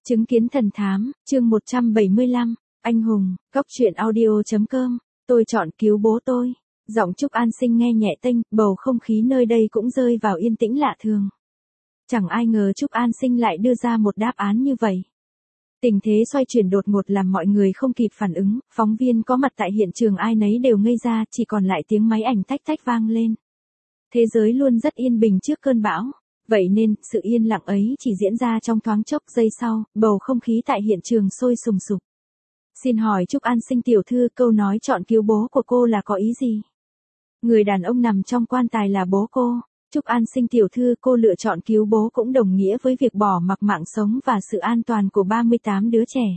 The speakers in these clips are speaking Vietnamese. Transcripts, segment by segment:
Chứng kiến thần thám, chương 175, anh hùng, góc truyện audio.com, tôi chọn cứu bố tôi. Giọng Trúc An Sinh nghe nhẹ tênh, bầu không khí nơi đây cũng rơi vào yên tĩnh lạ thường. Chẳng ai ngờ Trúc An Sinh lại đưa ra một đáp án như vậy. Tình thế xoay chuyển đột ngột làm mọi người không kịp phản ứng, phóng viên có mặt tại hiện trường ai nấy đều ngây ra, chỉ còn lại tiếng máy ảnh tách tách vang lên. Thế giới luôn rất yên bình trước cơn bão. Vậy nên, sự yên lặng ấy chỉ diễn ra trong thoáng chốc giây sau, bầu không khí tại hiện trường sôi sùng sục. Xin hỏi Trúc An Sinh tiểu thư, câu nói chọn cứu bố của cô là có ý gì? Người đàn ông nằm trong quan tài là bố cô. Trúc An Sinh tiểu thư, cô lựa chọn cứu bố cũng đồng nghĩa với việc bỏ mặc mạng sống và sự an toàn của 38 đứa trẻ.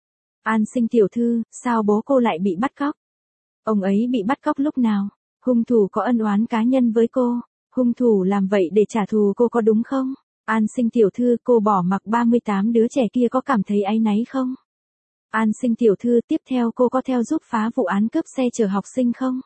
An Sinh tiểu thư, sao bố cô lại bị bắt cóc? Ông ấy bị bắt cóc lúc nào? Hung thủ có ân oán cá nhân với cô? Hung thủ làm vậy để trả thù cô có đúng không? An Sinh tiểu thư, cô bỏ mặc 38 đứa trẻ kia có cảm thấy áy náy không? An Sinh tiểu thư, tiếp theo cô có theo giúp phá vụ án cướp xe chở học sinh không?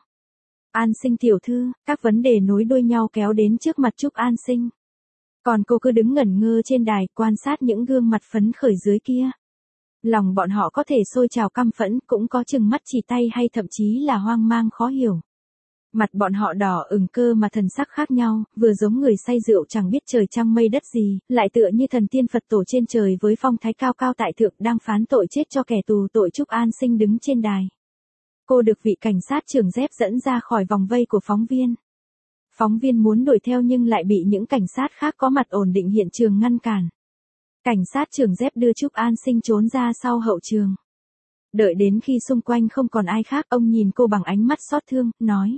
An Sinh tiểu thư, các vấn đề nối đuôi nhau kéo đến trước mặt Trúc An Sinh. Còn cô cứ đứng ngẩn ngơ trên đài, quan sát những gương mặt phấn khởi dưới kia. Lòng bọn họ có thể sôi trào căm phẫn, cũng có chừng mắt chỉ tay hay thậm chí là hoang mang khó hiểu. Mặt bọn họ đỏ ửng cơ mà thần sắc khác nhau, vừa giống người say rượu chẳng biết trời trăng mây đất gì, lại tựa như thần tiên Phật tổ trên trời với phong thái cao cao tại thượng đang phán tội chết cho kẻ tù tội. Trúc An Sinh đứng trên đài. Cô được vị cảnh sát trưởng dép dẫn ra khỏi vòng vây của phóng viên. Phóng viên muốn đuổi theo nhưng lại bị những cảnh sát khác có mặt ổn định hiện trường ngăn cản. Cảnh sát trưởng dép đưa Trúc An Sinh trốn ra sau hậu trường. Đợi đến khi xung quanh không còn ai khác, ông nhìn cô bằng ánh mắt xót thương, nói.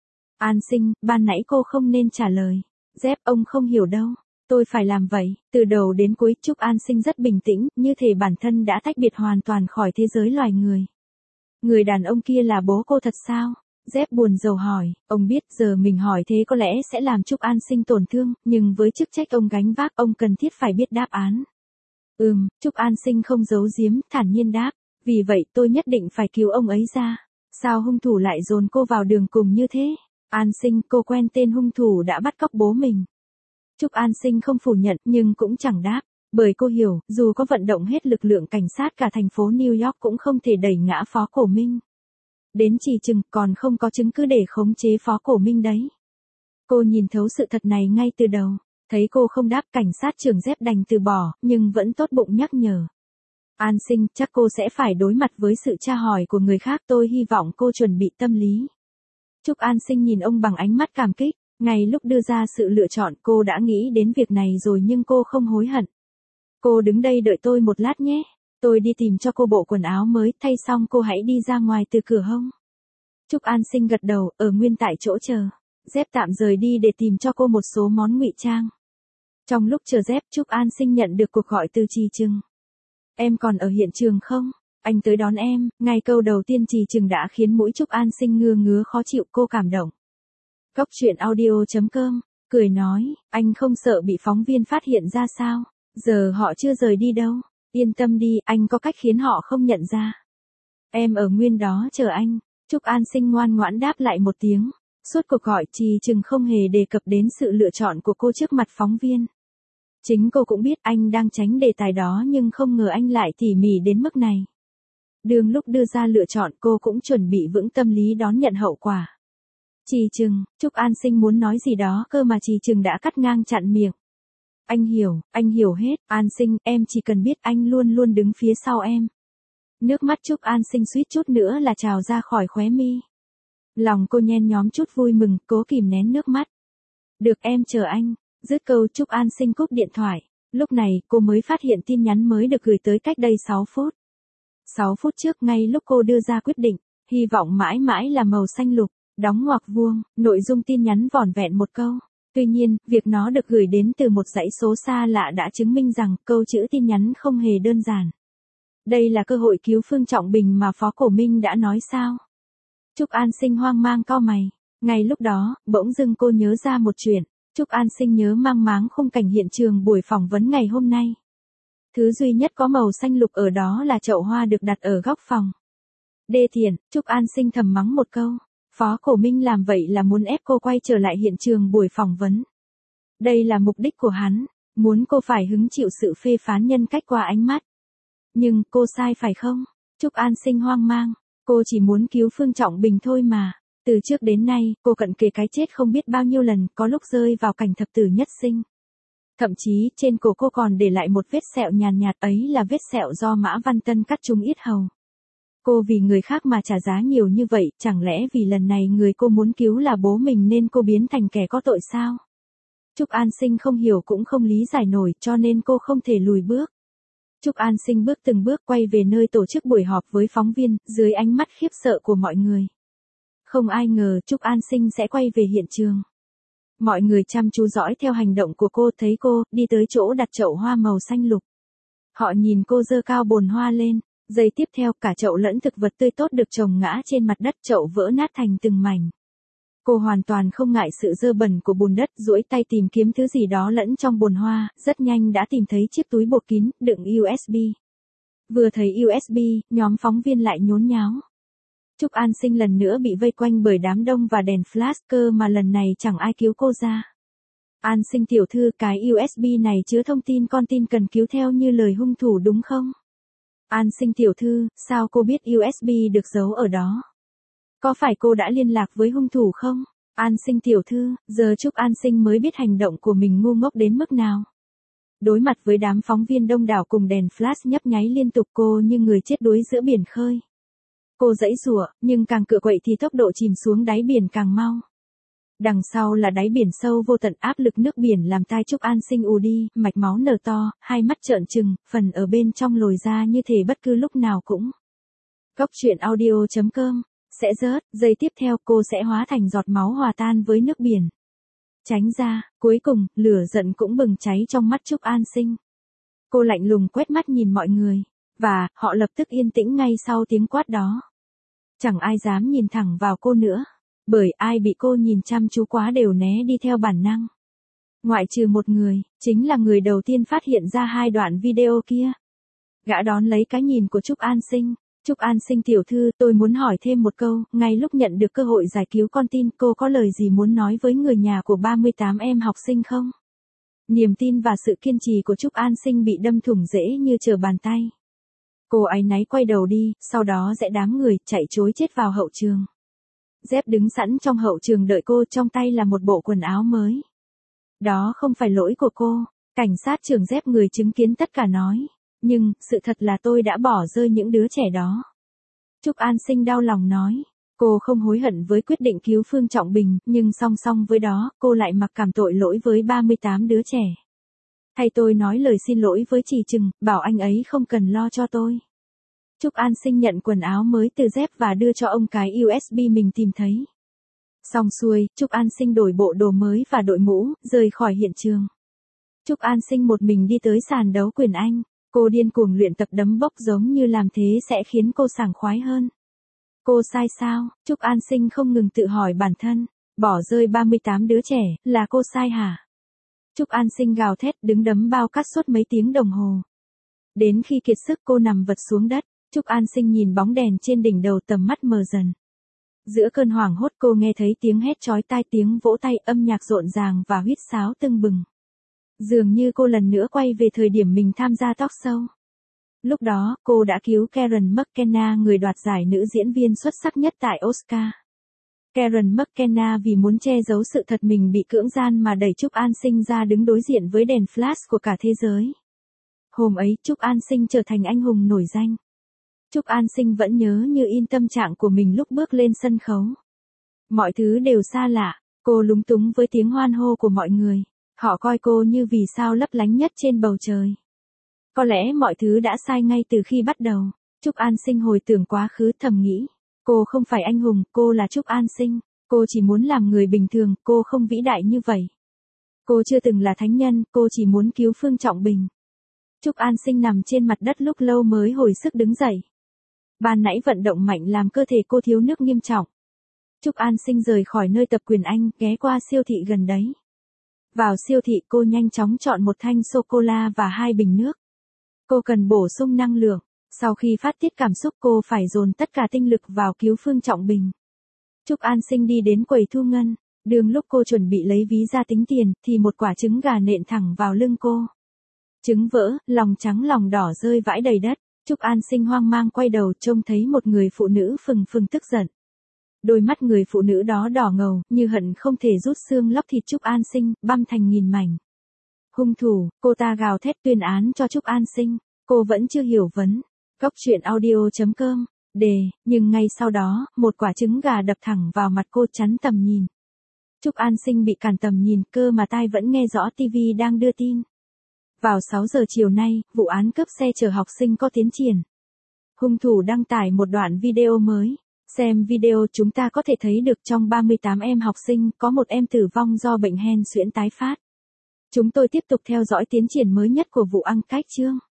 An Sinh, ban nãy cô không nên trả lời. Dép, ông không hiểu đâu. Tôi phải làm vậy. Từ đầu đến cuối, Trúc An Sinh rất bình tĩnh, như thể bản thân đã tách biệt hoàn toàn khỏi thế giới loài người. Người đàn ông kia là bố cô thật sao? Dép buồn rầu hỏi. Ông biết giờ mình hỏi thế có lẽ sẽ làm Trúc An Sinh tổn thương, nhưng với chức trách ông gánh vác, ông cần thiết phải biết đáp án. Trúc An Sinh không giấu giếm, thản nhiên đáp. Vì vậy tôi nhất định phải cứu ông ấy ra. Sao hung thủ lại dồn cô vào đường cùng như thế? An Sinh, cô quen tên hung thủ đã bắt cóc bố mình. Trúc An Sinh không phủ nhận nhưng cũng chẳng đáp, bởi cô hiểu, dù có vận động hết lực lượng cảnh sát cả thành phố New York cũng không thể đẩy ngã Phó Cổ Minh. Đến chỉ chừng còn không có chứng cứ để khống chế Phó Cổ Minh đấy. Cô nhìn thấu sự thật này ngay từ đầu, thấy cô không đáp, cảnh sát trưởng dép đành từ bỏ, nhưng vẫn tốt bụng nhắc nhở. An Sinh, chắc cô sẽ phải đối mặt với sự tra hỏi của người khác, tôi hy vọng cô chuẩn bị tâm lý. Trúc An Sinh nhìn ông bằng ánh mắt cảm kích, ngay lúc đưa ra sự lựa chọn cô đã nghĩ đến việc này rồi nhưng cô không hối hận. Cô đứng đây đợi tôi một lát nhé, tôi đi tìm cho cô bộ quần áo mới, thay xong cô hãy đi ra ngoài từ cửa hông. Trúc An Sinh gật đầu, ở nguyên tại chỗ chờ. Dép tạm rời đi để tìm cho cô một số món ngụy trang. Trong lúc chờ Dép, Trúc An Sinh nhận được cuộc gọi từ Trì Trừng. Em còn ở hiện trường không? Anh tới đón em. Ngay câu đầu tiên Trì Trừng đã khiến mũi Trúc An Sinh ngứa ngứa khó chịu, cô cảm động. Góc truyện audio.com, cười nói, anh không sợ bị phóng viên phát hiện ra sao? Giờ họ chưa rời đi đâu. Yên tâm đi, anh có cách khiến họ không nhận ra. Em ở nguyên đó chờ anh. Trúc An Sinh ngoan ngoãn đáp lại một tiếng. Suốt cuộc gọi, Trì Trừng không hề đề cập đến sự lựa chọn của cô trước mặt phóng viên. Chính cô cũng biết anh đang tránh đề tài đó nhưng không ngờ anh lại tỉ mỉ đến mức này. Đương lúc đưa ra lựa chọn cô cũng chuẩn bị vững tâm lý đón nhận hậu quả. Trì Trừng, Trúc An Sinh muốn nói gì đó cơ mà Trì Trừng đã cắt ngang chặn miệng. Anh hiểu hết, An Sinh, em chỉ cần biết anh luôn luôn đứng phía sau em. Nước mắt Trúc An Sinh suýt chút nữa là trào ra khỏi khóe mi. Lòng cô nhen nhóm chút vui mừng, cố kìm nén nước mắt. Được, em chờ anh. Dứt câu Trúc An Sinh cúp điện thoại. Lúc này cô mới phát hiện tin nhắn mới được gửi tới cách đây 6 phút. 6 phút trước, ngay lúc cô đưa ra quyết định, hy vọng mãi mãi là màu xanh lục, đóng ngoặc vuông, nội dung tin nhắn vỏn vẹn một câu. Tuy nhiên, việc nó được gửi đến từ một dãy số xa lạ đã chứng minh rằng câu chữ tin nhắn không hề đơn giản. Đây là cơ hội cứu Phương Trọng Bình mà Phó Cổ Minh đã nói sao? Trúc An Sinh hoang mang cau mày. Ngay lúc đó, bỗng dưng cô nhớ ra một chuyện. Trúc An Sinh nhớ mang máng khung cảnh hiện trường buổi phỏng vấn ngày hôm nay. Thứ duy nhất có màu xanh lục ở đó là chậu hoa được đặt ở góc phòng. Đê tiện, Trúc An Sinh thầm mắng một câu. Phó Cổ Minh làm vậy là muốn ép cô quay trở lại hiện trường buổi phỏng vấn. Đây là mục đích của hắn, muốn cô phải hứng chịu sự phê phán nhân cách qua ánh mắt. Nhưng cô sai phải không? Trúc An Sinh hoang mang. Cô chỉ muốn cứu Phương Trọng Bình thôi mà. Từ trước đến nay, cô cận kề cái chết không biết bao nhiêu lần, có lúc rơi vào cảnh thập tử nhất sinh. Thậm chí, trên cổ cô còn để lại một vết sẹo nhàn nhạt, ấy là vết sẹo do Mã Văn Tân cắt trúng yết hầu. Cô vì người khác mà trả giá nhiều như vậy, chẳng lẽ vì lần này người cô muốn cứu là bố mình nên cô biến thành kẻ có tội sao? Trúc An Sinh không hiểu cũng không lý giải nổi, cho nên cô không thể lùi bước. Trúc An Sinh bước từng bước quay về nơi tổ chức buổi họp với phóng viên, dưới ánh mắt khiếp sợ của mọi người. Không ai ngờ Trúc An Sinh sẽ quay về hiện trường. Mọi người chăm chú dõi theo hành động của cô, thấy cô đi tới chỗ đặt chậu hoa màu xanh lục. Họ nhìn cô giơ cao bồn hoa lên, giây tiếp theo cả chậu lẫn thực vật tươi tốt được trồng ngã trên mặt đất, chậu vỡ nát thành từng mảnh. Cô hoàn toàn không ngại sự dơ bẩn của bùn đất, duỗi tay tìm kiếm thứ gì đó lẫn trong bồn hoa, rất nhanh đã tìm thấy chiếc túi bột kín, đựng USB. Vừa thấy USB, nhóm phóng viên lại nhốn nháo. Trúc An Sinh lần nữa bị vây quanh bởi đám đông và đèn flash, cơ mà lần này chẳng ai cứu cô ra. An Sinh tiểu thư, cái USB này chứa thông tin con tin cần cứu theo như lời hung thủ đúng không? An Sinh tiểu thư, sao cô biết USB được giấu ở đó? Có phải cô đã liên lạc với hung thủ không? An Sinh tiểu thư, giờ Trúc An Sinh mới biết hành động của mình ngu ngốc đến mức nào. Đối mặt với đám phóng viên đông đảo cùng đèn flash nhấp nháy liên tục, cô như người chết đuối giữa biển khơi. Cô giãy giụa, nhưng càng cựa quậy thì tốc độ chìm xuống đáy biển càng mau. Đằng sau là đáy biển sâu vô tận, áp lực nước biển làm tai Trúc An Sinh ù đi, mạch máu nở to, hai mắt trợn trừng, phần ở bên trong lồi ra như thể bất cứ lúc nào cũng. Góc truyện audio.com sẽ rớt, giây tiếp theo cô sẽ hóa thành giọt máu hòa tan với nước biển. Tránh ra, cuối cùng, lửa giận cũng bừng cháy trong mắt Trúc An Sinh. Cô lạnh lùng quét mắt nhìn mọi người, và họ lập tức yên tĩnh ngay sau tiếng quát đó. Chẳng ai dám nhìn thẳng vào cô nữa, bởi ai bị cô nhìn chăm chú quá đều né đi theo bản năng. Ngoại trừ một người, chính là người đầu tiên phát hiện ra hai đoạn video kia. Gã đón lấy cái nhìn của Trúc An Sinh. Trúc An Sinh tiểu thư, tôi muốn hỏi thêm một câu, ngay lúc nhận được cơ hội giải cứu con tin, cô có lời gì muốn nói với người nhà của 38 em học sinh không? Niềm tin và sự kiên trì của Trúc An Sinh bị đâm thủng dễ như trở bàn tay. Cô áy náy quay đầu đi, sau đó giã đám người, chạy trối chết vào hậu trường. Dép đứng sẵn trong hậu trường đợi cô, trong tay là một bộ quần áo mới. Đó không phải lỗi của cô, cảnh sát trưởng Dép người chứng kiến tất cả nói. Nhưng, sự thật là tôi đã bỏ rơi những đứa trẻ đó. Trúc An Sinh đau lòng nói. Cô không hối hận với quyết định cứu Phương Trọng Bình, nhưng song song với đó, cô lại mặc cảm tội lỗi với 38 đứa trẻ. Thay tôi nói lời xin lỗi với Trì Trừng, bảo anh ấy không cần lo cho tôi. Trúc An Sinh nhận quần áo mới từ Dép và đưa cho ông cái USB mình tìm thấy. Xong xuôi, Trúc An Sinh đổi bộ đồ mới và đội mũ, rời khỏi hiện trường. Trúc An Sinh một mình đi tới sàn đấu quyền Anh. Cô điên cuồng luyện tập đấm bốc, giống như làm thế sẽ khiến cô sảng khoái hơn. Cô sai sao? Trúc An Sinh không ngừng tự hỏi bản thân. Bỏ rơi 38 đứa trẻ, là cô sai hả? Trúc An Sinh gào thét, đứng đấm bao cát suốt mấy tiếng đồng hồ. Đến khi kiệt sức cô nằm vật xuống đất. Trúc An Sinh nhìn bóng đèn trên đỉnh đầu, tầm mắt mờ dần. Giữa cơn hoảng hốt cô nghe thấy tiếng hét chói tai, tiếng vỗ tay, âm nhạc rộn ràng và huýt sáo tưng bừng. Dường như cô lần nữa quay về thời điểm mình tham gia talk show. Lúc đó, cô đã cứu Karen McKenna, người đoạt giải nữ diễn viên xuất sắc nhất tại Oscar. Karen McKenna vì muốn che giấu sự thật mình bị cưỡng gian mà đẩy Trúc An Sinh ra đứng đối diện với đèn flash của cả thế giới. Hôm ấy, Trúc An Sinh trở thành anh hùng nổi danh. Trúc An Sinh vẫn nhớ như in tâm trạng của mình lúc bước lên sân khấu. Mọi thứ đều xa lạ, cô lúng túng với tiếng hoan hô của mọi người. Họ coi cô như vì sao lấp lánh nhất trên bầu trời. Có lẽ mọi thứ đã sai ngay từ khi bắt đầu. Trúc An Sinh hồi tưởng quá khứ, thầm nghĩ. Cô không phải anh hùng, cô là Trúc An Sinh. Cô chỉ muốn làm người bình thường, cô không vĩ đại như vậy. Cô chưa từng là thánh nhân, cô chỉ muốn cứu Phương Trọng Bình. Trúc An Sinh nằm trên mặt đất lúc lâu mới hồi sức đứng dậy. Ban nãy vận động mạnh làm cơ thể cô thiếu nước nghiêm trọng. Trúc An Sinh rời khỏi nơi tập quyền Anh, ghé qua siêu thị gần đấy. Vào siêu thị, cô nhanh chóng chọn một thanh sô-cô-la và 2 bình nước. Cô cần bổ sung năng lượng. Sau khi phát tiết cảm xúc, cô phải dồn tất cả tinh lực vào cứu Phương Trọng Bình. Trúc An Sinh đi đến quầy thu ngân. Đường lúc cô chuẩn bị lấy ví ra tính tiền, thì một quả trứng gà nện thẳng vào lưng cô. Trứng vỡ, lòng trắng lòng đỏ rơi vãi đầy đất. Trúc An Sinh hoang mang quay đầu trông thấy một người phụ nữ phừng phừng tức giận. Đôi mắt người phụ nữ đó đỏ ngầu, như hận không thể rút xương lóc thịt Trúc An Sinh, băm thành nghìn mảnh. Hung thủ, cô ta gào thét tuyên án cho Trúc An Sinh. Cô vẫn chưa hiểu vấn. Góc truyện audio.com. Nhưng ngay sau đó, một quả trứng gà đập thẳng vào mặt cô chắn tầm nhìn. Trúc An Sinh bị cản tầm nhìn, cơ mà tai vẫn nghe rõ TV đang đưa tin. Vào 6 giờ chiều nay, vụ án cướp xe chở học sinh có tiến triển. Hung thủ đăng tải một đoạn video mới. Xem video chúng ta có thể thấy được trong 38 em học sinh, có một em tử vong do bệnh hen suyễn tái phát. Chúng tôi tiếp tục theo dõi tiến triển mới nhất của vụ ăn cách chương.